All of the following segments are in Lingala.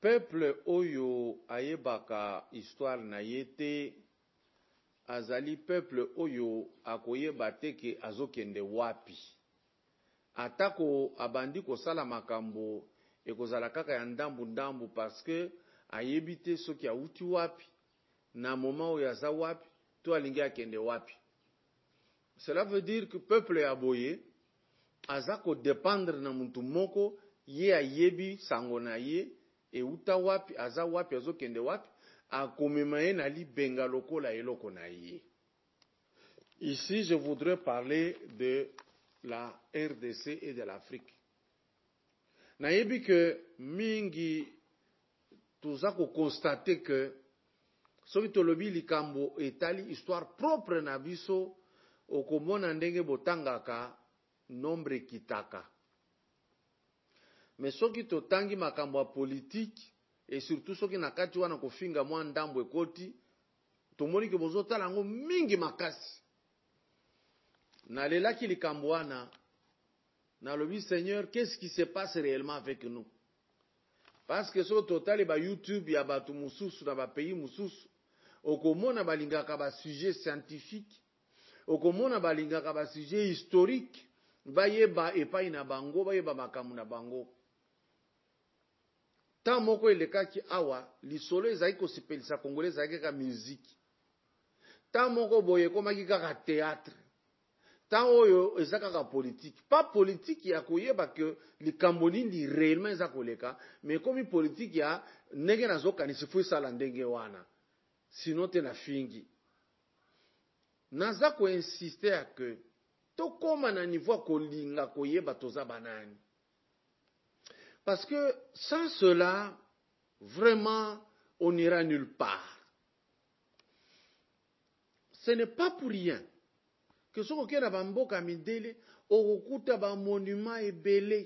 peuple oyo ayebaka histoire na yete azali peuple oyo akoyeba teke azokende wapi. Atako abandi kosala makambo ekozala kaka ya ndambu parce que ayebite soki auti wapi na moment oyo aza wapi to alingi akende wapi. Cela veut dire que peuple ya boye aza ko dépendre na muntu moko ye ayebi sango na ye euta wapi aza wapi azokende wapi akomema ye na libenga lokola eloko na ye. Ici je voudrais parler de la RDC et de l'Afrique. Nayebi que mingi tuza ko constater que soki tolobi likambo etali histoire propre na biso okomona ndenge botangaka nombre kitaka. Mais soki totangi makambo ya politique et surtout soki nakati wana kofinga mwa ndambo ekoti tomoni ke bozotala ngo mingi makasi. Nalelaki likambo wana nalobi Seigneur, qu'est-ce qui se passe réellement avec nous? Parce que so totali ba YouTube ya batu mususu na ba pays mususu okomona balingaka ba sujet scientifique, okomona balingaka ba sujet historique, bayeba epai na bango, bayeba makamu na bango. Ta moko elekaki awa lisolo ezali kosepelisa congolais ezali kaka musique. Ta moko boye komaki kaka théâtre. Ta oyo eza kaka politique. Pas politique ya koyeba que likambo nini réellement eza koleka, mais comme politique ya ndenge nazokanisi fu sala ndenge wana. Sinon te na fingi. Naza ko insister à que to koma na niveau kolinga koyeba toza banani. Parce que sans cela, vraiment, on n'ira nulle part. Ce n'est pas pour rien que ce qu'on a bamboka midele, okukuta ba monument ebele,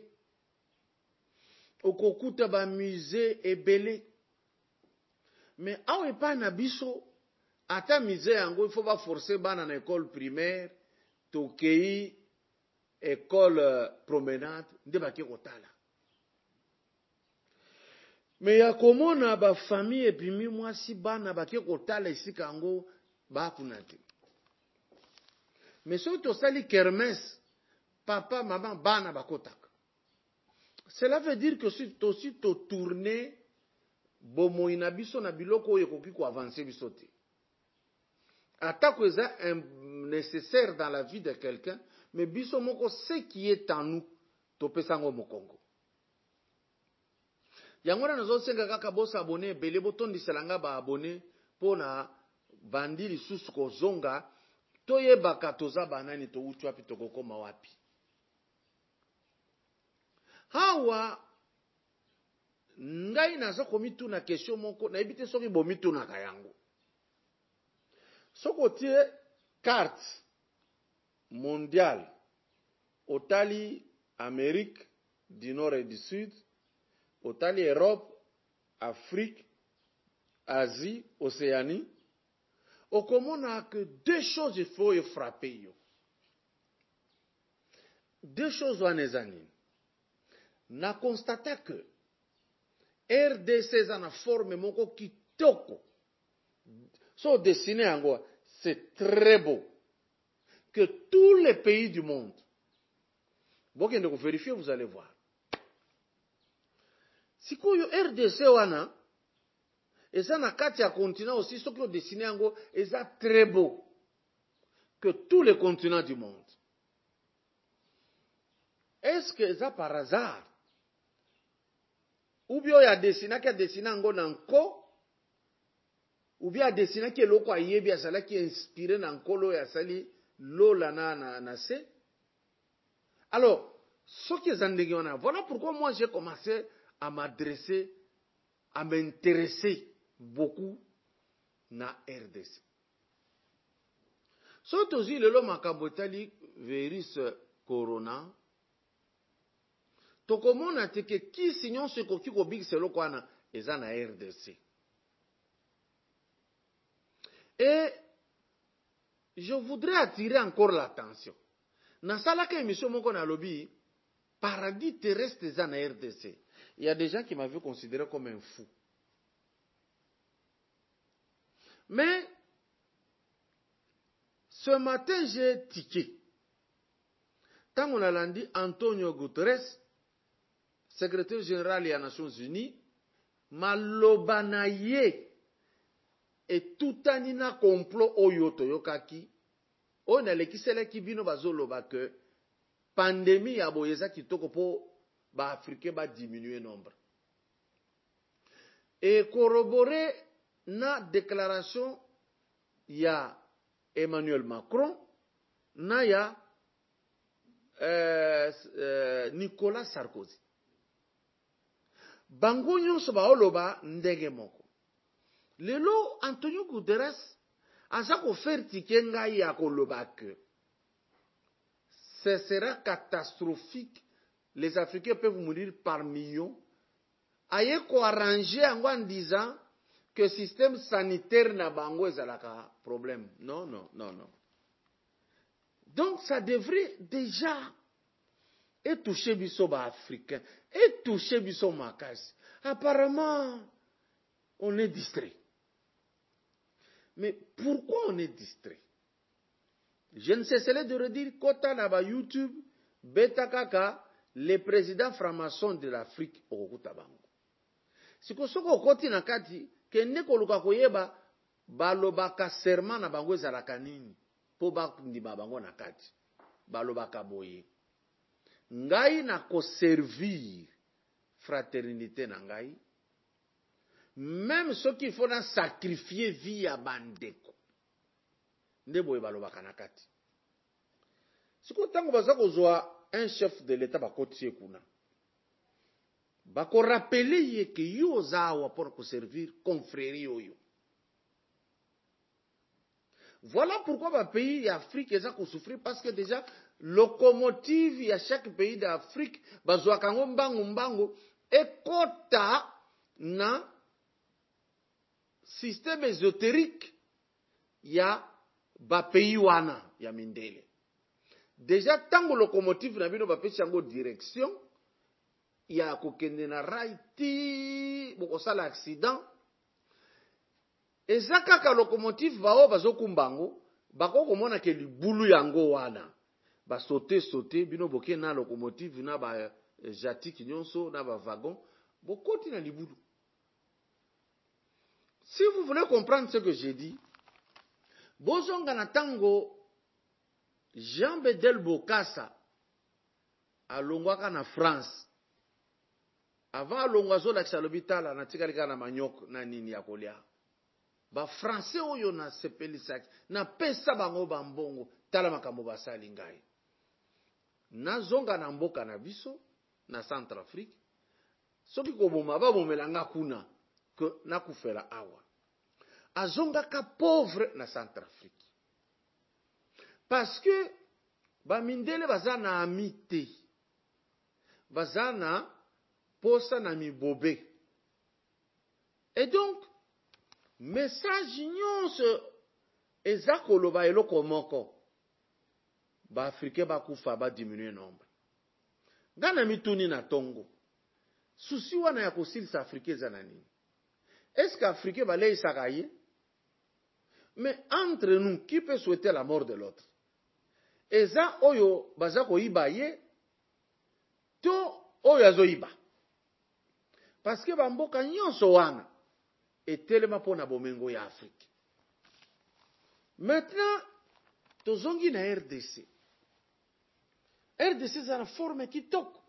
okukuta ba musée ebele. Mais awe pa na biso, ata musée yango, il faut pas forcer bana na école primaire, tokei école promenade, nde bake kotala. Mais ya komona ba famille epimi mwasi bana bake kotala esika yango bakuna te. Mais soki tosali kermesse, papa, maman, bana bakotaka. Cela veut dire que si to tourner bomo ina biso na biloko oyo ekoki ko avancer biso te. Atako eza nécessaire dans la vie de quelqu'un, mais biso moko ce qui est en nous, topesango mokongo. Yango na nazosenga kaka bosa abonné ebele botondiselanga ba abonné pona bandi lisusu kozonga toyebaka toza banani touti wapi tokokoma wapi. Hawa ngai nazo komituna question moko na ebite soki bomituna ka yango. Soko tie carte mondiale otali Amérique du Nord et du Sud, otali Europe, Afrique, Asie, Océanie, okomona que deux choses il faut y frapper yo. Deux choses wanezani. Na constaté que RDC na forme moko kitoko. So dessiné yango, c'est très beau. Que tous les pays du monde, vous pouvez vérifier, vous allez voir. Si vous RDC wana, et ça na kati ya continent aussi, ce qui ont dessiné yango, et ça très beau. Que tous les continents du monde. Est-ce que ça par hasard? Ou bien il y a dessiné qui a dessiné yango nanko, ou bien il y a dessiné qui est loko ayebi ya sala qui est inspiré nanko lo ya sali lo la na se. Alors, ce qui est zandegi wana, voilà pourquoi moi j'ai commencé à m'adresser, à m'intéresser beaucoup na RDC. Surtout si le makambo etali virus corona, tokomona teke ki signon se koki ko big selo kwana eza na RDC. Et je voudrais attirer encore l'attention. Na salaka émission moko na lobi paradis terrestre eza na RDC. Il y a des gens qui m'avaient considéré comme un fou. Mais ce matin, j'ai tiqué. Tant qu'on a dit Antonio Guterres, secrétaire général des Nations Unies, malobanaye et tout anina complot oyo toyokaki, on a l'équisele qui bino bazoloba que pandémie ya boyeza kitoko po ba africain ba diminuer nombre. Et corroboré na déclaration ya Emmanuel Macron na ya Nicolas Sarkozy. Bango nyonso baoloba ndenge moko. Lelo Antonio Guterres aza kofaire tike ngai ya koloba que ce sera catastrophique. Les Africains peuvent mourir par millions. Aye ko arranger yango en disant que le système sanitaire na bango ezalaka problème. Non, non, non, non. Donc ça devrait déjà toucher biso ba africain, toucher biso makasi. Apparemment, on est distrait. Mais pourquoi on est distrait? Je ne cesserai de redire kota na ba YouTube, beta kaka, le président franc-maçon de l'Afrique okukuta bango. Siko soko okoti na kati, kende koluka koyeba balobaka serment na bango ezalaka nini po bandima bango na kati. Balobaka boye. Ngai na ko servir fraternité na ngai. Même ceux qui font sacrifier vie à bandeko. Nde boye balobaka na kati. Siko tango baza kozwa un chef de l'État bakoti kuna. Bako rappeler ye que yo zawa pour ko servir confrérie yo. Voilà pourquoi ba pays d'Afrique eza ko souffrir parce que déjà locomotive ya chaque pays d'Afrique bazwa kango mbangu ekota na système ésotérique ya ba pays wana ya mindele. Déjà tango locomotive na bino ba pesi yango direction ya kokende na raiti bokosala accident eza kaka locomotive bao bazokumbango bako komona ke libulu yango wana ba sauter bino boke na locomotive na ba jatique nyonso na ba wagon bokoti na libulu. Si vous voulez comprendre ce que j'ai dit, bozonga na tango Jean Bedel Bokassa alongwaka na France. Avant alongwa zo lakisa l'hôpital na tikalika na manyok na nini ya kolia. Ba français oyo na sepelisaki na pesa bango bambongo tala makambo basali ngai. Na zonga na mboka na biso na Centrafrique. Soki ko boma ba bomelanga kuna que na kufela awa. Azonga ka pauvre na Centrafrique. Parce que ba mindele bazana amité. Bazana posa na mibobe. Et donc message nyonso eza koloba eloko moko. Ba africain ba kufa ba diminuer nombre. Gana mituni na tongo. Susi wana ya kosilisa africain eza na nini? Est-ce qu'Africain va les sagaye? Mais entre nous, qui peut souhaiter la mort de l'autre? Eza oyo bazako ibaye to oyo azoiba. Parce que bamboka nyonso wana etelema pona bomengo ya Afrique. Maintenant, tozongi na RDC. RDC za na forme kitoko.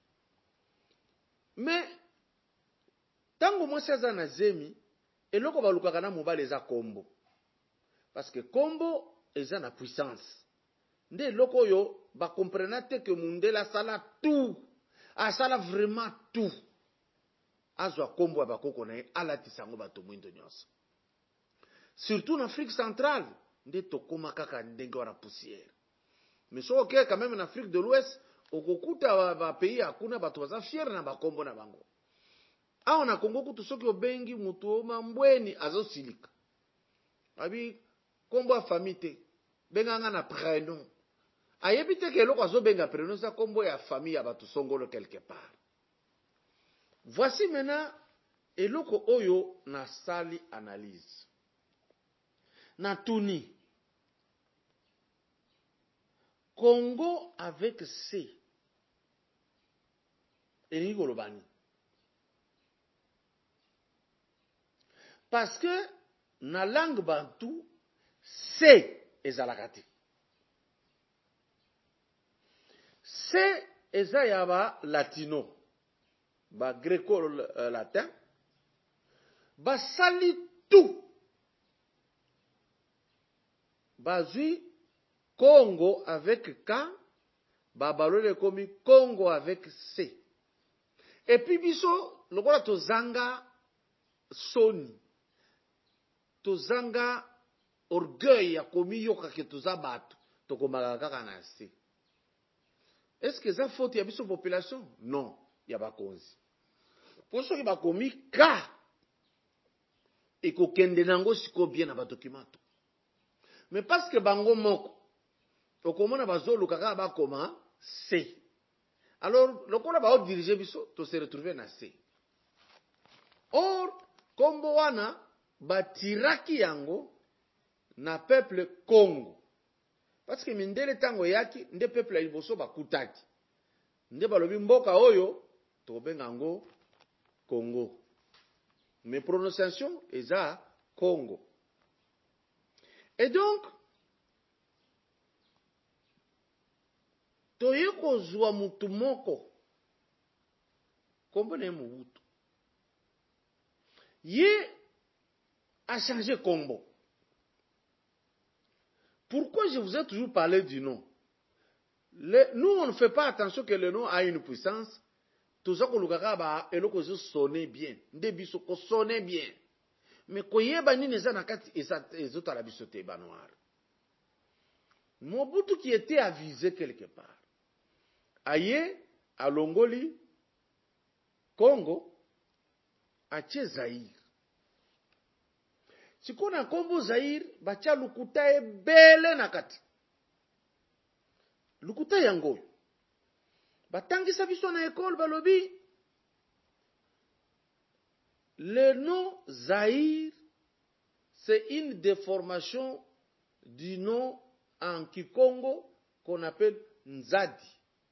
Mais tango mwasi aza na zemi eloko balukaka na mobali eza kombo. Parce que kombo eza na puissance. Nde eloko oyo ba comprenate que mundela sala tout. Asala vraiment tout. Azwa kombo ya bakoko na ye alatisa ngo bato mwindo nyonso. Surtout en Afrique centrale, nde tokoma kaka ndenge wana poussière. Mais so ok quand même en Afrique de l'Ouest, okokuta ba pays akuna bato baza fier na bakombo na bango. Awa na Congo kutu soki obengi mutu oma mbweni azosilika. Abi kombo ya famille te. Benganga na prénom. Ayebi te ke eloko azobenga prénom sa kombo ya famille ya bato songolo quelque part. Voici maintenant eloko oyo na sali analyse. Na tuni Congo avec C. Elingi kolobani. Parce que na langue bantou C ezalaka te. C eza ya ba latino, ba greco-latin, ba sali tout. Bazui Congo avec K, ba balole komi Congo avec C. Et puis biso lokola tozanga soni, tozanga orgueil ya komi yoka ke toza bato, tokomaka kaka na C. Est-ce que ça faute ya biso population? Non, ya bakonzi. Pour ceux qui bakomi K, et kokende nango siko bien na ba documento. Mais parce que bango moko, okomona bazolu kaka bakoma C. Alors, lokola ba diriger biso, to se retrouver na C. Or, kombo wana batiraki yango na peuple Congo. Parce que mindele tango yaki, nde peuple ya liboso bakutaki. Nde balobi mboka oyo, to benga ngo Congo. Mais prononciation eza Congo. Et donc, toye kozwa mutu moko, kombo na Mobutu. Ye a changé combo. Pourquoi je vous ai toujours parlé du nom? Nous, on ne fait pas attention que le nom a une puissance. Tout ça, eloko sonne bien. Ndebiso ko sonne bien. Mais koyeba ni neza nakati ezota la bisote ba noir. Mobutu qui était avisé quelque part. Aye a Longoli, Congo, a Zaïre. Si qu'on a Congo Zaïre, bacha lukuta e bele nakati. Lukuta yango. Batangi sabiso na école balobi. Le nom Zaïre, c'est une déformation du nom en Kikongo qu'on appelle Nzadi.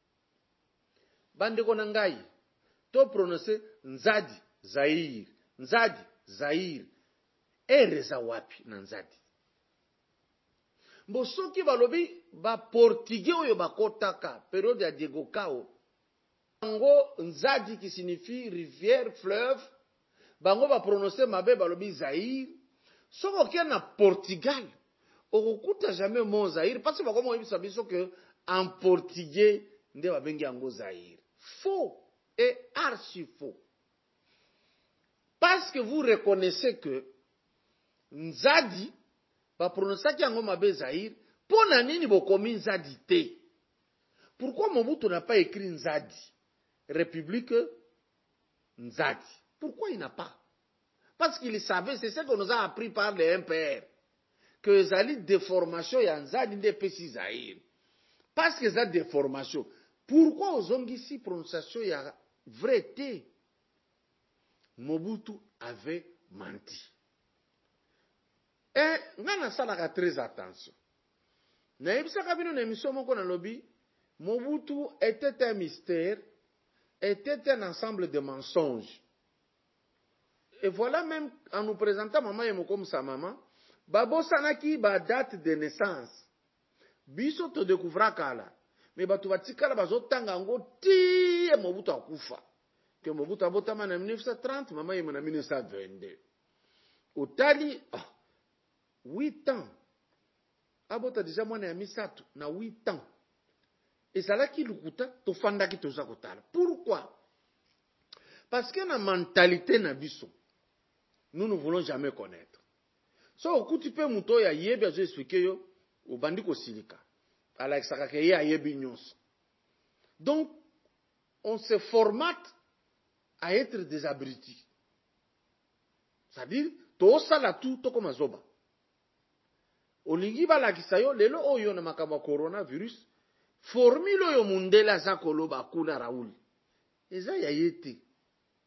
Bande konangai, to prononcer Nzadi, Zaïre, Nzadi, Zaïre. Ereza wapi na Nzadi. Mbosoki balobi ba portugais oyo bakotaka période ya Diego Cao. Bango Nzadi qui signifie rivière, fleuve. Bango ba prononcer mabe balobi Zaïre. Soko kia na Portugal. Okukuta jamais mon Zaïre parce que bakoma yebisa biso que en portugais nde babengi yango Zaïre. Faux et archi faux. Parce que vous reconnaissez que Nzadi ba prononçaki yango mabe Zaïre, pona nini bokomi Nzadi te? Pourquoi Mobutu n'a pas écrit Nzadi? République Nzadi. Pourquoi il n'a pas? Parce qu'il savait, c'est ce qu'on nous a appris par les MPR, que Zali déformation ya Nzadi nde pesi Zaïre. Parce que ça déformation. Pourquoi aux ici prononciation ya vrai te? Mobutu avait menti. Et ngana salaka très attention. Na yebisaka bino na émission moko na lobi, Mobutu était un mystère, était un ensemble de mensonges. Et voilà même en nous présentant maman et comme sa maman, babo sanaki ba date de naissance. Biso to découvra kala. Mais batu batikala bazotanga ngo ti Mobutu akufa. Que Mobutu abotama na 1930, maman ye na 1922. Otali 8 ans. Abota déjà mwana ya misato na 8 ans. Et ça là qui lukuta to fanda ki toza kotala. Pourquoi? Parce que na mentalité na biso, nous ne voulons jamais connaître. So okuti pe muto ya yebi azo expliquer yo o bandi ko silika. Ala exaka ke ya yebi nyonso. Donc on se formate à être des abrutis. C'est-à-dire to sala tout to comme zoba. Olingi balakisa yo lelo oyo na makambo coronavirus formule oyo mundela za koloba kuna Raoul eza ya yete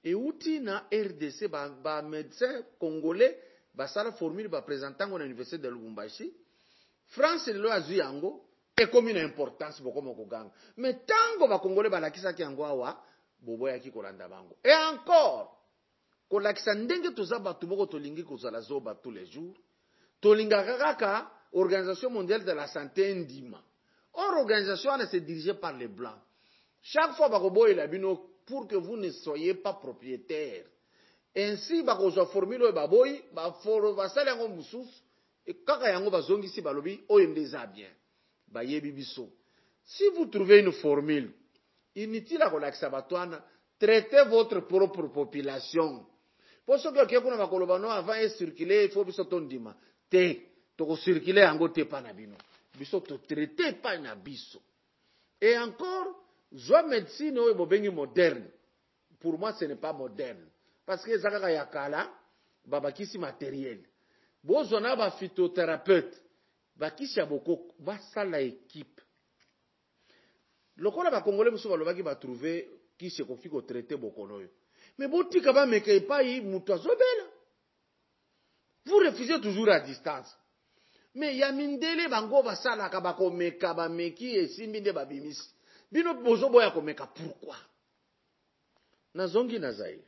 euti na RDC ba médecin congolais basala formule ba présentango na université de Lubumbashi. France lelo azui yango ekomi na importance bokoma koganga. Mais tango ba congolais balakisaki yango awa boboyaki kolanda bango. Et encore kolakisa ndenge toza batu moko tolingi kozala zoba tous les jours. Tolingaka kaka Organisation mondiale de la santé ndima. Or organisation se dirigée par les blancs. Chaque fois bakoboye la bino pour que vous ne soyez pas propriétaire. Ainsi bakozwa formule baboyi basala yango mususu et kaka yango bazongisi balobi oyo ndeza bien. Bayebi biso. Si vous trouvez une formule inutile à kolakisa batwana, traitez votre propre population. Pour ce que kuna bakoloba no avant et circuler il faut biso tondima. Te to circuler yango te pa na bino. Biso to traiter pa na biso. Et encore zwa médecine oyo bobengi moderne. Pour moi ce n'est pas moderne parce que ezaka ya kala babakisi matériel. Bozona ba phytothérapeute bakisi ya boko basala équipe. Lokola ba congolais muso balobaki ba trouver kisi kofi ko traiter bokonoyo. Mais botika ba meka epai mutu azobela. Vous refusez toujours à distance. Mais ya mindele bango basala ka ba komeka ba meki esimbi nde babimisi. Bino bozo boya komeka pourquoi? Nazongi na Zaïre.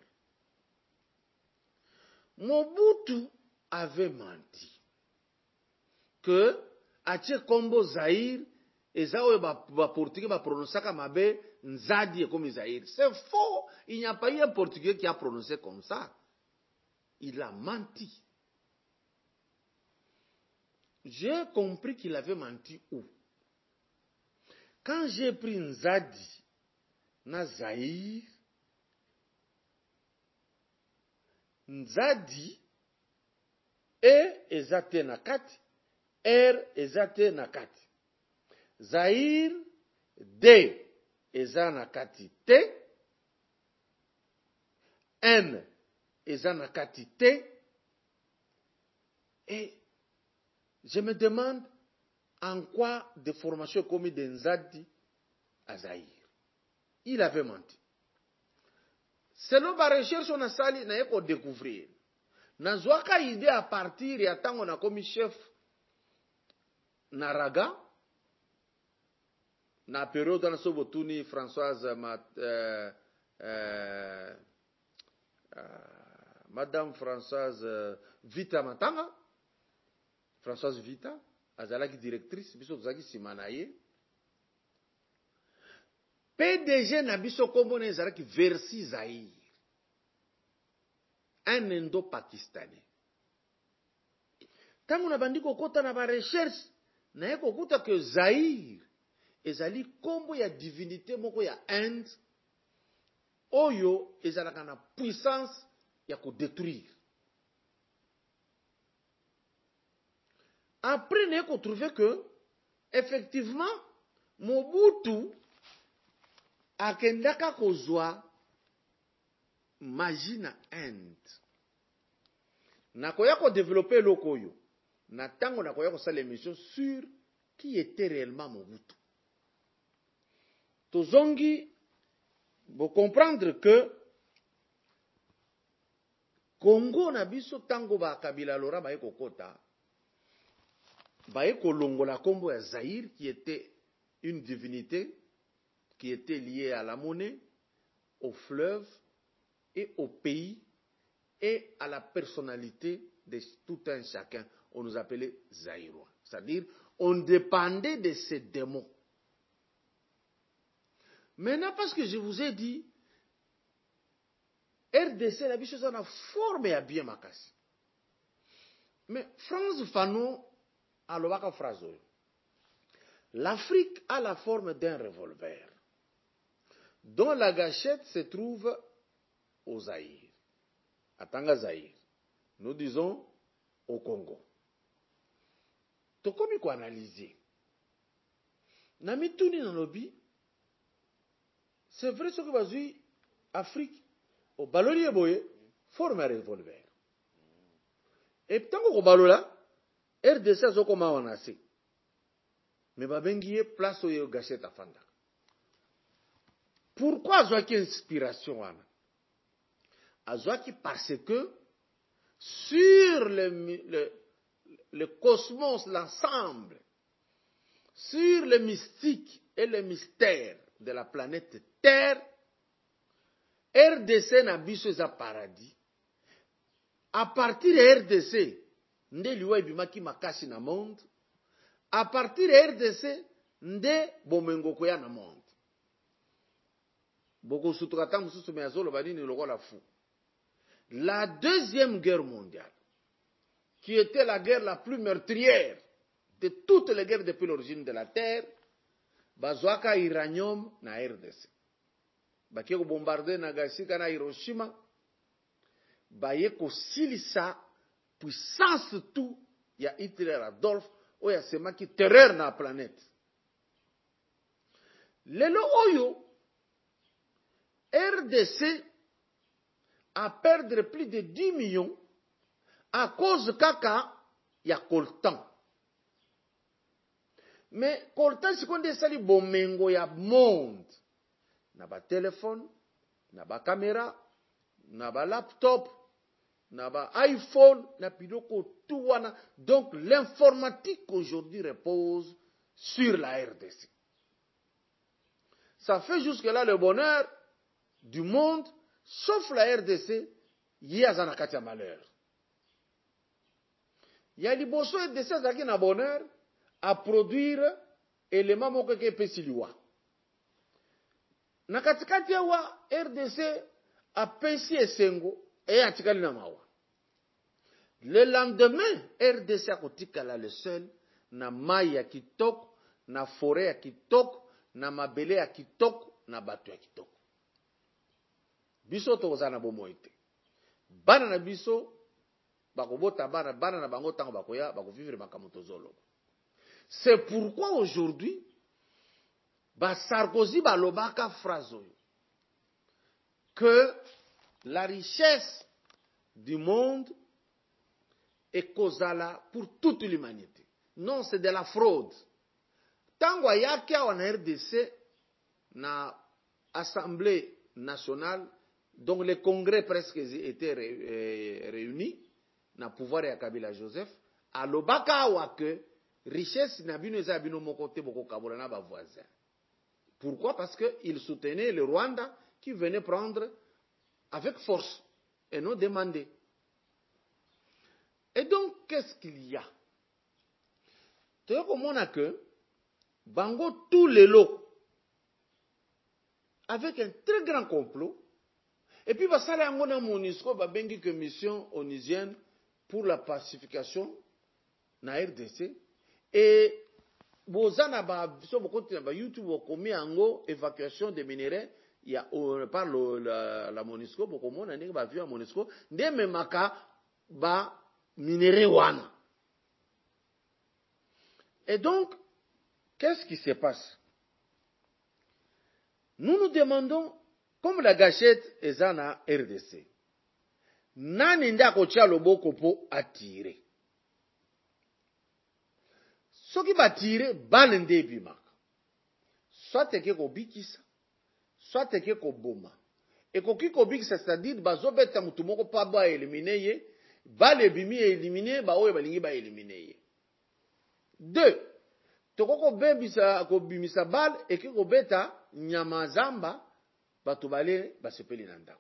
Mobutu avait menti que atie kombo Zaïre eza oyo ba portugais ba prononcaka mabe nzadi comme Zaïre. C'est faux. Il n'y a pas eu un portugais qui a prononcé comme ça. Il a menti. J'ai compris qu'il avait menti où? Quand j'ai pris Nzadi na Zaïre, Nzadi ezate na kati, ezate na kati. Zaïre eza na kati te, eza na kati te. Et je me demande en quoi des formations commis de Nzadi à Zaïre. Il avait menti. Selon ma recherche, on a sali na yeko découvrir. Na zwaka idée à partir ya tango na komi chef na Raga, na période na sobotuni Françoise Madame Françoise Vita Matanga, Françoise Vita, azalaki directrice, biso tozaki simanaye. PDG na biso kombo na ezalaki Versi Zaïre. Un Indo-Pakistanais. Tango na bandi kokota na ba recherche, na ye kokuta que Zaïre ezali kombo ya divinité moko ya Inde, oyo ezalaka na puissance ya ko détruire. Après, on a trouvé que, effectivement, Mobutu a kendaka kozwa magie na Inde. Nakoya ko développer lokoyo. Na tango nakoya ko sala émission sur qui était réellement Mobutu. Tozongi, vous comprendre que Congo na biso tango ba kabila lora ba ekokota. Baye kolongola kombo ya Zaïre qui était une divinité qui était liée à la monnaie, au fleuve et au pays et à la personnalité de tout un chacun. On nous appelait Zaïrois. C'est-à-dire, on dépendait de ces démons. Maintenant, parce que je vous ai dit, RDC, la biche, ça a formé à bien makasi. Mais France Fanon, alobaka phrase oyo. L'Afrique a la forme d'un revolver dont la gâchette se trouve au Zaïre. À Tanga Zaïre. Nous disons au Congo. Tokomi ko analyser. Na mituni na lobi, c'est vrai ce que bazui Afrique au baloli boye forme un revolver. Et tango ko balola RDC azokoma wanasi. Mais babengiye place oyo gâchette afanda. Pourquoi azwaki inspiration wana? azwaki parce que sur le cosmos, l'ensemble, sur le mystique et le mystère de la planète Terre, RDC na biso eza paradis. À partir de RDC, nde liwa ebimaki makasi na monde. À partir de RDC, nde bomengo koya na monde. Boko sutuka ta mususu me azoloba nini lokola fou. La deuxième guerre mondiale, qui était la guerre la plus meurtrière de toutes les guerres depuis l'origine de la Terre, bazwaka uranium na RDC. Bakie ko bombarder Nagasaki na Hiroshima, baye ko silisa puissance tout ya Hitler Adolf oya semaki terreur na planète. Lelo oyo RDC a perdre plus de 10 millions à cause kaka ya coltan. Mais coltan sikonde sali bomengo ya monde. Na ba téléphone, na ba caméra, na ba laptop, na ba iPhone, na biloko tout wana. Donc l'informatique aujourd'hui repose sur la RDC. Ça fait jusque-là le bonheur du monde, sauf la RDC, yé na kati ya malheur. Ya liboso RDC azaki na bonheur à produire élément moko ke pesi liwa. Na katikati ya wa RDC apesi esengo e atikali na mawa. Le lendemain, RDC akotikala le seul na mai ya kitoko, na forêt ya kitoko, na mabele ya kitoko, na bato ya kitoko. Biso tokoza na bomoi te. Bana na biso bakobota bana na bango tango bakoya bakovivre makambo tozoloba. C'est pourquoi aujourd'hui Sarkozy balobaka phrase oyo que la richesse du monde est causale pour toute l'humanité. Non, c'est de la fraude. Tango ayaki awa na RDC na Assemblée nationale, donc le congrès presque était réuni na pouvoir ya Kabila Joseph, alobaka awa que richesse na bino eza bino moko te boko kabola na ba voisins. Pourquoi? Parce qu'il soutenait le Rwanda qui venait prendre avec force et non demander. Et donc, qu'est-ce qu'il y a? Tu vois comment on a que Bango tous les lots avec un très grand complot. Et puis, ça a un MONUSCO, bengi que mission onusienne pour la pacification na RDC. Et bozana ba so bokonti na YouTube okomi ango évacuation des minerais par la MONUSCO bokomona ndenge ba via MONUSCO ndeme maka ba minerais wana. Et donc qu'est-ce qui se passe? Nous nous demandons, comme la gâchette est na RDC, nani ndako tia loboko po attirer. Soki batire bale nde ebimaka. Soit eke kobikisa, soit eke koboma. Ekoki kobikisa, c'est-à-dire bazobeta mutu moko pa ba éliminer ye, bale ebimi éliminer ba oyo balingi ba éliminer ye. Deux, toko kobimisa bale eke kobeta nyama zamba bato bale basepeli na ndako.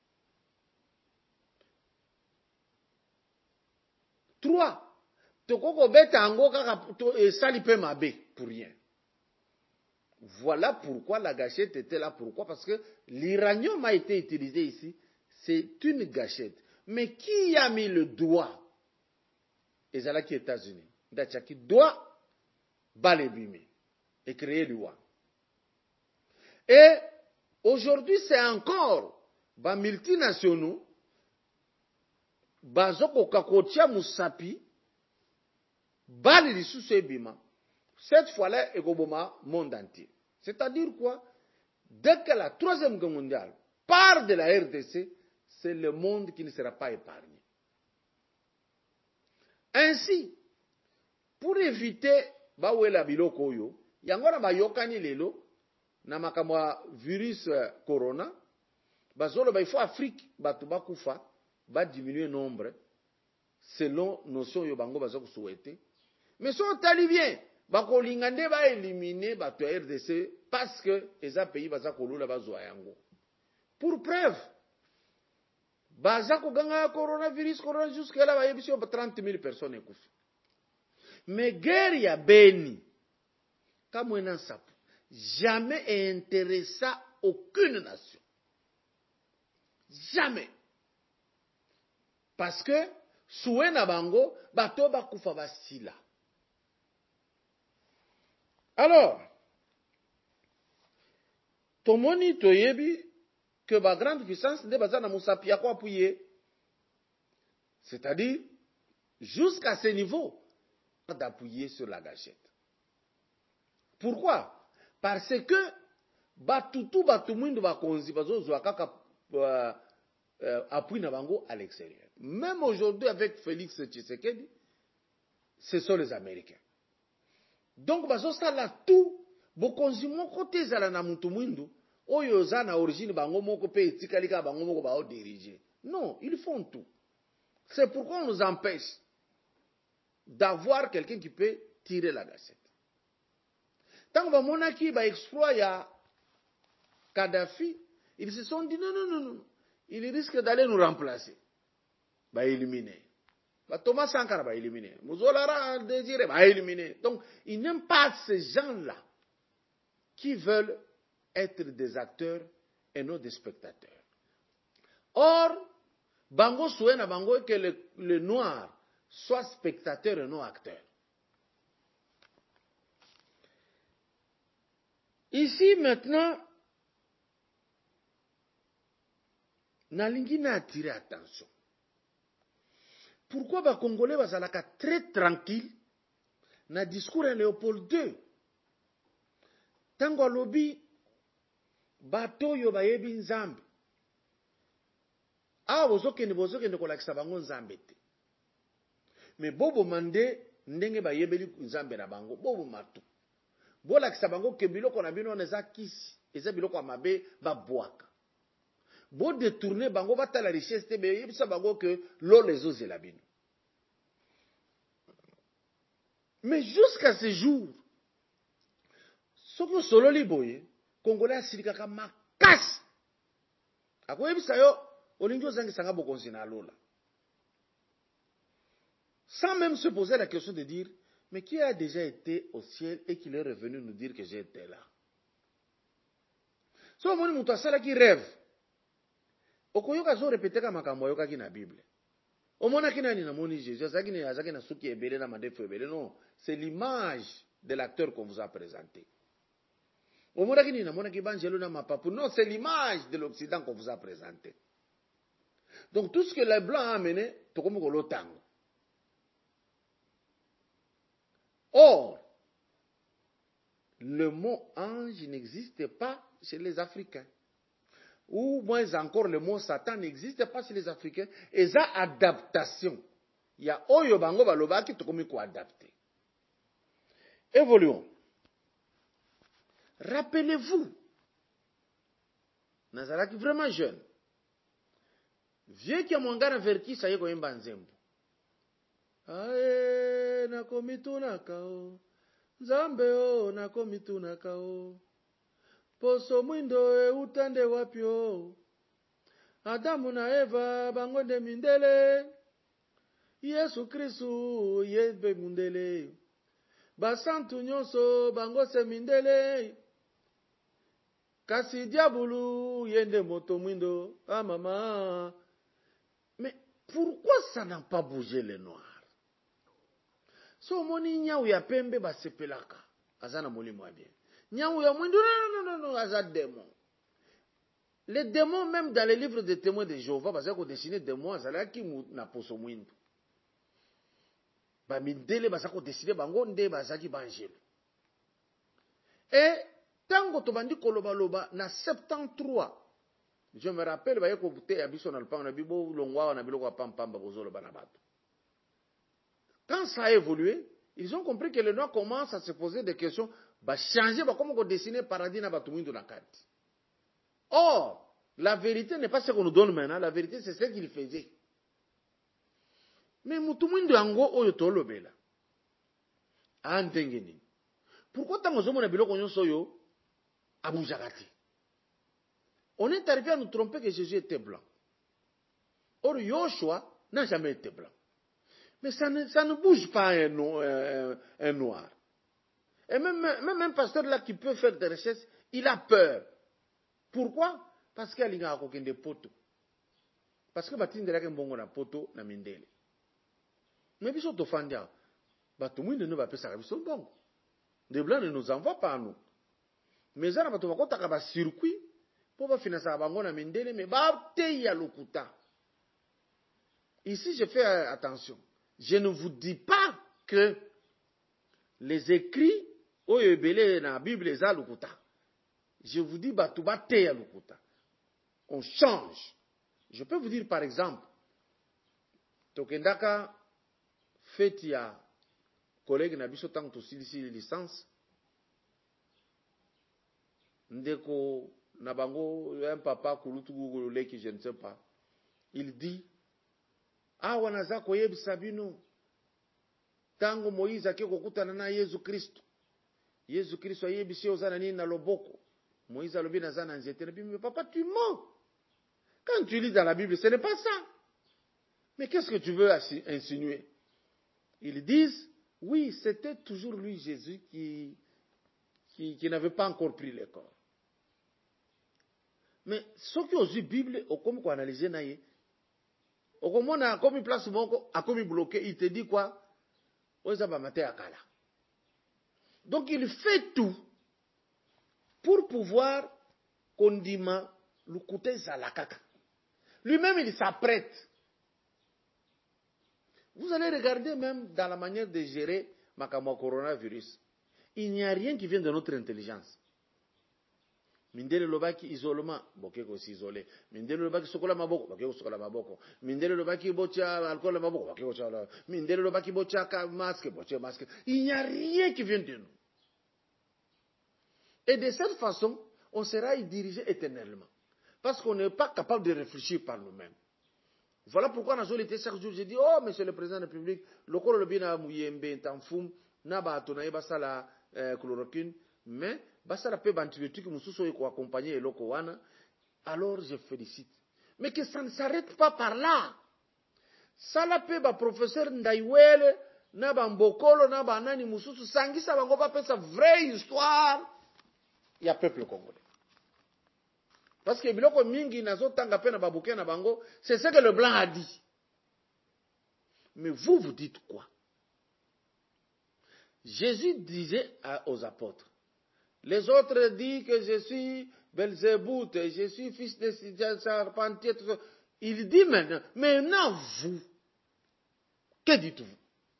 Trois, toko beta ango kaka sali pe mabe pour rien. Voilà pourquoi la gâchette était là. Pourquoi? Parce que l'uranium a été utilisé ici. C'est une gâchette. Mais qui a mis le doigt? Et c'est là qui est États-Unis. Qui doit balébiner et créer l'UA. Et aujourd'hui, c'est encore ba multinationaux bazoko kakotia musapi bali lisusu ebima. Cette fois-là, ekoboma monde entier. C'est-à-dire quoi? Dès que la troisième guerre mondiale part de la RDC, c'est le monde qui ne sera pas épargné. Ainsi, pour éviter bawela biloko oyo, yango na bayokani lelo na makamwa virus corona, bazolo ba il faut Afrique batu bakufa ba diminuer nombre selon notion yo bango bazo souhaiter. Mais so tali bien bakolinga nde ba éliminer batu ya RDC parce que eza pays baza kolula bazwa yango. Pour preuve baza koganga coronavirus corona jusqu'à là ba yebisi 30 000 personnes ekufi. Mais guerre ya Beni comme un sapo jamais intéressa aucune nation. Jamais. Parce que soué na bango bato bakufa basila. Alors tomoni toyebi que ba grande puissance nde baza na musapia ko appuyer. C'est-à-dire jusqu'à ce niveau d'appuyer sur la gâchette. Pourquoi? Parce que batutu batumwindo bakonzi bazozwa kaka appui na bango à l'extérieur. Même aujourd'hui avec Félix Tshisekedi, ce sont les Américains. Donc bazosala tout bokonzi moko te ezala na mutu mwindu oyo za na origine bango moko pe etikali ka bango moko bao diriger. Non, ils font tout. C'est pourquoi on nous empêche d'avoir quelqu'un qui peut tirer la gâchette. Tant que monaki ba exploit ya Kadhafi, ils se sont dit non, il risque d'aller nous remplacer. Ba éliminer. Ba Thomas Sankara ba éliminer. Mouzolara Désiré ba éliminer. Donc, ils n'aiment pas ces gens-là qui veulent être des acteurs et non des spectateurs. Or, bango souhaite bango que le noir soit spectateur et non acteur. Ici maintenant, nalingi na attirer attention. Pourquoi les Congolais bazalaka très tranquille na discours à Léopold II? Tango alobi bato yo bayebi nzambe. Bozokende kolakisa bango nzambe te. Mais bobo mande ndenge bayebeli nzambe na bango, bobo matu. Bolakisa bango ke biloko na bino eza kisi, eza biloko ya mabe babwaka. Bo détourner bango bata la richesse te be yebisa bango ke lo les ozela bino. Mais jusqu'à ce jour, soko solo liboye, Congolais asilikaka makasi. Akoyebisa yo olingi ozangisanga bokonzi na lola. Sans même se poser la question de dire, mais qui a déjà été au ciel et qui est revenu nous dire que j'étais là? So moni mutu asala ki rêve. Okoyoka zo répéter ka makambo yoka ki na Bible. Omona ki nani na moni Jésus, azaki na suki ebele na mandefu ebele. Non, c'est l'image de l'acteur qu'on vous a présenté. Omona ki na mona ki banjelo na mapapu. Non, c'est l'image de l'Occident qu'on vous a présenté. Donc tout ce que les blancs ont amené, to komo ko lotango. Or, le mot ange n'existe pas chez les Africains. Ou moins encore, le mot Satan n'existe pas chez les Africains. Et ça, adaptation. Il y a Oyo Bango Baloba qui te comme quoi adapter. Évoluons. Rappelez-vous, Nazaraki vraiment jeune. Vieux qui a mon gars averti, ça y est, quand il banzembo. Ae, nakomituna kao. Nzambe o, nakomituna kao. Poso mwindo utande wapyo. Adamu na Eva bangonde mindele. Yesu Kristu yebe mundele. Basantu nyonso bangose mindele. Kasi diabulu yende moto mwindo. Ah maman. Mais pourquoi ça n'a pas bougé les noirs? So moni nyau ya pembe basepelaka. Azana molimo bien. Nyau ya mwindo non, azad démon. Les démons, même dans les livres des témoins de Jéhovah, parce qu'on dessine des démons, azala ki na poso mwindo. Ba mindele basako dessine bango nde bazaki banjelo. Et tango tobandi koloba loba na 73. Je me rappelle ba yeko bute ya biso na lupango na bibo longwa na biloko pampamba bozolo bana bato. Quand ça a évolué, ils ont compris que les noirs commencent à se poser des questions, bah changer, bah comment on dessiner paradis na batu mwindo na kati. Or, La vérité n'est pas ce qu'on nous donne maintenant, la vérité c'est ce qu'il faisait. Mais mutumundu ango oyo tolobela. Antengeni. Pourquoi tant que biloko nyonso yo aboujakati? On est arrivé à nous tromper que Jésus était blanc. Or Yoshua n'a jamais été blanc. Mais ça ne bouge pas un noir. Et même un pasteur là qui peut faire des recherches, il a peur. Pourquoi? Parce qu'il y a des poteaux. Parce que il y a des poteaux na mindele. Mais biso to fandia. Tout le monde ne va pas faire ça. Les blancs ne nous envoient pas à nous. Mais ça, on va faire un circuit pour financer la banque na mindele, mais il y a l'okuta. Ici, je fais attention. Je ne vous dis pas que les écrits dans la Bible sont l'okuta. Je vous dis l'okuta. On change. Je peux vous dire par exemple, Tokendaka fait ya collègue na biso tant to silisi licence. Ndeko na bango un papa kulutu leki je ne sais pas. Il dit wanaza koyebisa bino tango Moïse akokutana na Yesu Kristo. Yesu Kristo ayebisi ozana nini na loboko. Moïse alobi na zana nzete na Bible. Mais papa, tu mens. Quand tu lis dans la Bible, ce n'est pas ça. Mais qu'est-ce que tu veux insinuer? Ils disent, oui, c'était toujours lui, Jésus, qui n'avait pas encore pris le corps. Mais ceux qui ont lu la Bible, comme quoi analyser naïe, comme on a comme une place a comme bloqué, il te dit quoi? Donc il fait tout pour pouvoir condiment le côté zalakaka. Lui-même, il s'apprête. Vous allez regarder même dans la manière de gérer le coronavirus. Il n'y a rien qui vient de notre intelligence. Mindele lobaki isolement, bokeko si isolé. Mindele lobaki sokola maboko, bokeko sokola maboko. Mindele lobaki bocha alcool maboko, bokeko sokola. Mindele lobaki bocha masque, bocha masque. Il n'y a rien qui vient de nous. Et de cette façon, on sera dirigé éternellement. Parce qu'on n'est pas capable de réfléchir par nous-mêmes. Voilà pourquoi dans l'été chaque jour, j'ai dit, oh, monsieur le président de la République, le corps le bien à Mouyembe, Tanfoum, Nabato, Naïbasa la chloroquine, mais Bassa la paix antibiotique, Moussousso et accompagner et Lokowana, alors je félicite. Mais que ça ne s'arrête pas par là. Ça la paix, professeur Ndaïwele, Naba Mbokolo, Naba Nani Moussousso, Sangi, ça va pas sa vraie histoire. Il y a peuple congolais. Parce que biloko mingi nazo tanga pe na babuke na bango, c'est ce que le blanc a dit. Mais vous dites quoi? Jésus disait aux apôtres, les autres disent que je suis Belzébout, je suis fils de Charpentier, tout ça. Il dit maintenant vous, que dites-vous?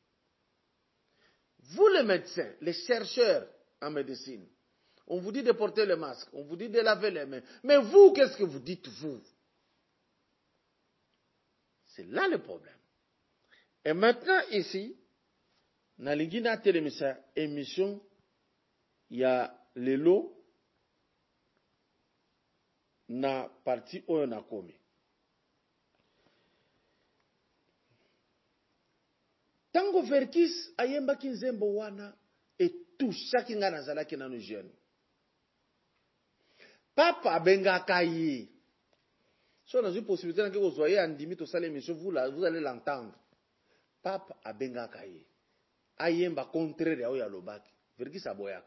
Vous les médecins, les chercheurs en médecine, on vous dit de porter le masque, on vous dit de laver les mains. Mais vous, qu'est-ce que vous dites, vous? C'est là le problème. Et maintenant, ici, dans l'Ingina Télémissa, émission, il y a les lots, na partie où on a commis. Tango Verkis, ayemba kinzembo wana, et tout, chacun na zalaki na nous jeunes. Papa Bengaka yi. Si on a une possibilité que vous soyez en limite au salaire, monsieur, vous allez l'entendre. Papa Bengaka yi. Ayemba contraire à Oyalobaki. Verkis aboyaka.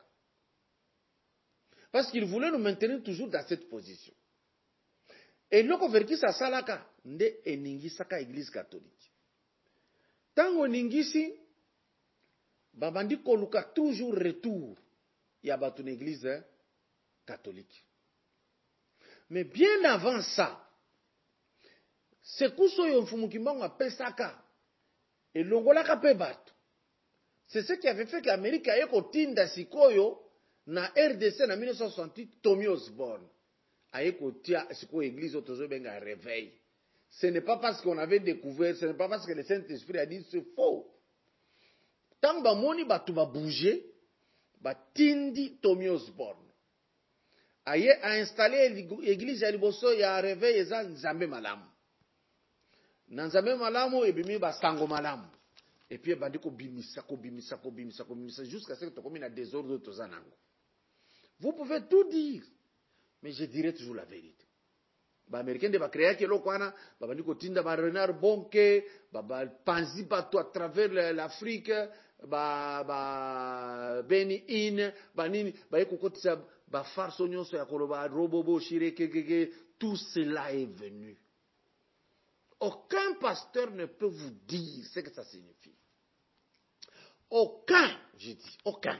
Parce qu'il voulait nous maintenir toujours dans cette position. Et loko Verkis a salaka, nde eningisaka église catholique. Tango ningisi, babandi koluka toujours retour. Il y a une église catholique. Mais bien avant ça, c'est kuso yonfumukimbango pesaka et longolaka pe bato. C'est ce qui avait fait que l'Amérique a ekotinda sikoyo na RDC na 1968 Tommy Osborne a ekotia sikoyo église otozo benga réveil. Ce n'est pas parce qu'on avait découvert, ce n'est pas parce que le Saint-Esprit a dit c'est faux. Tant ba moni bato ba bouger, ba tindi Tommy Osborne. aye a installé l'église ya liboso ya réveil eza nzambe malamu na nzambe malamu ebimi basango malamu et puis bandi kobimisa jusqu'à ce que tokomi na désordre tozanango. Vous pouvez tout dire mais je dirai toujours la vérité. Ba américain de ba créer ke lokwana ba bandi kotinda ba Renard Bonke ba panzi bato à travers l'Afrique ba Beni In ba nini ba ekokotisa ba farce nyonso ya koloba robobo shireke tout cela est venu. Aucun pasteur ne peut vous dire ce que ça signifie. Aucun, je dis, aucun.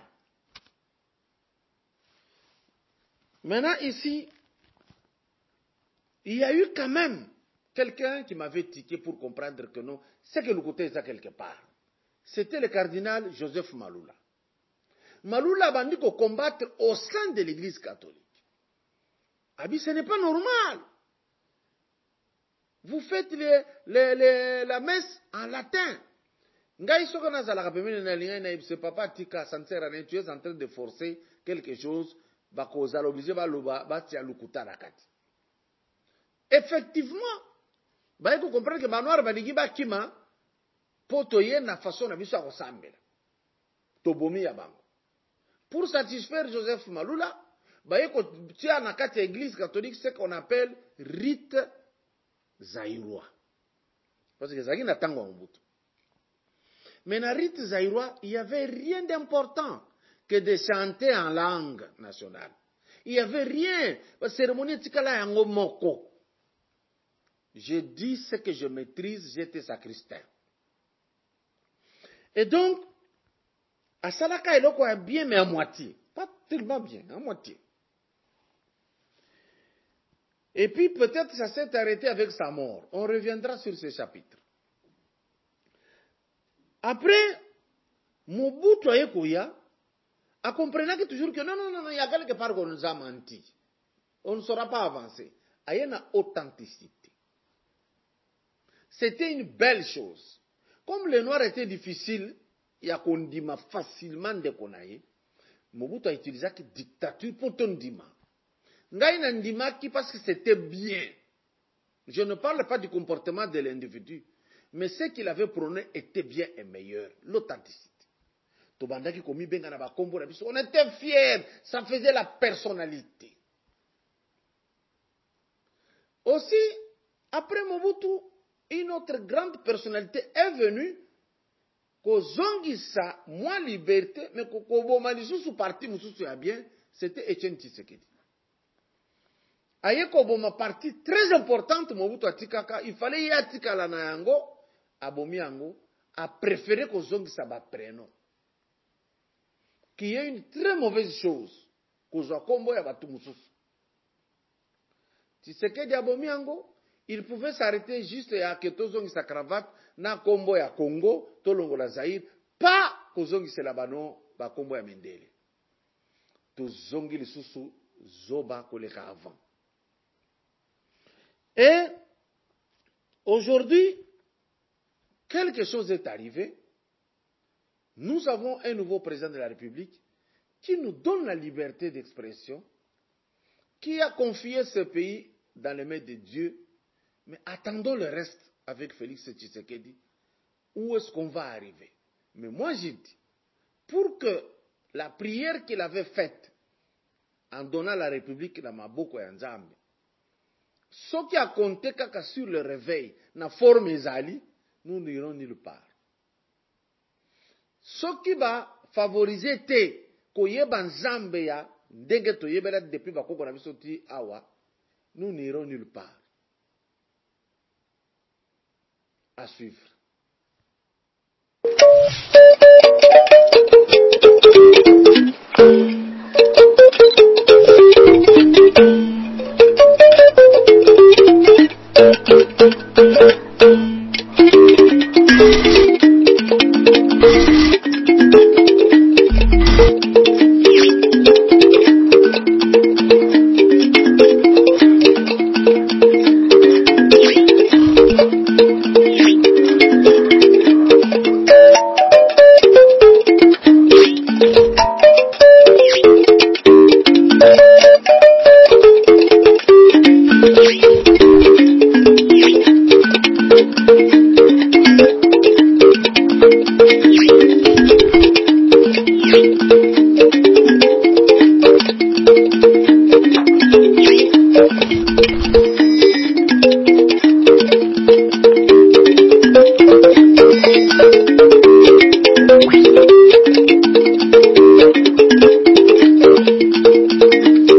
Maintenant ici, il y a eu quand même quelqu'un qui m'avait tiqué pour comprendre que non, c'est que le côté est ça quelque part. C'était le cardinal Joseph Malula. Malula a dit qu'on combattre au sein de l'église catholique. Abi, ce n'est pas normal. Vous faites la messe en latin. C'est papa tika, ça ne sert à rien. Tu es en train de forcer quelque chose. Effectivement, il faut comprendre que Manoir Badigi Bakima, potoye na façon na biso akosambela. Tobomi ya bango. Pour satisfaire Joseph Malula, il y a dans l'église catholique ce qu'on appelle rite zaïrois. Parce que ça n'a tango mbutu. Mais dans le rite zaïrois, il n'y avait rien d'important que de chanter en langue nationale. Il n'y avait rien. La cérémonie tikala yango moko. Je dis ce que je maîtrise, j'étais sacristain. Et donc, à Salaka, il y a bien, mais à moitié. Pas tellement bien, à moitié. Et puis peut-être ça s'est arrêté avec sa mort. On reviendra sur ce chapitre. Après, Mobutu Ayekoya a compris que toujours que non, il y a quelque part qu'on nous a menti. On ne saura pas avancer. Il y a une authenticité. C'était une belle chose. Comme le noir était difficile, il y a qu'on dit facilement de konaye. Mobutu a utilisé la dictature pour ton dima. Ngaïna ndima qui parce que c'était bien. Je ne parle pas du comportement de l'individu, mais ce qu'il avait prôné était bien et meilleur, l'authenticité. On était fiers, ça faisait la personnalité. Aussi, après Mobutu, une autre grande personnalité est venue, Kozongisa, moins liberté, mais Kokoboma sous parti, bien, c'était Etienne Tshisekedi. Ayekoboma partie très importante, Mobutu Atikaka, il fallait y atikala na yango, abomi yango, a préféré Kozongisa ba prénom. Qui est une très mauvaise chose. Kozwa kombo ya batu mususu. Tshisekedi abomi yango, il pouvait s'arrêter juste à Ketozongi sa cravate, na kombo ya Congo, tolongo la Zaïre, pas kozongi se la bano, ba kombo ya Mendele. Tozongi le susu, zoba koleka avant. Et, aujourd'hui, quelque chose est arrivé. Nous avons un nouveau président de la République qui nous donne la liberté d'expression, qui a confié ce pays dans les mains de Dieu. Mais attendons le reste avec Félix Tshisekedi. Où est-ce qu'on va arriver? Mais moi j'ai dit, pour que la prière qu'il avait faite en donnant la République dans Maboko et Nzambe, ce qui a compté kaka sur le réveil, na forme ezali, nous n'irons nulle part. Ce qui va favoriser te, koyeba Nzambe ya, ndenge toyebela depuis bakoko na biso ti awa, nous n'irons nulle part. À suivre.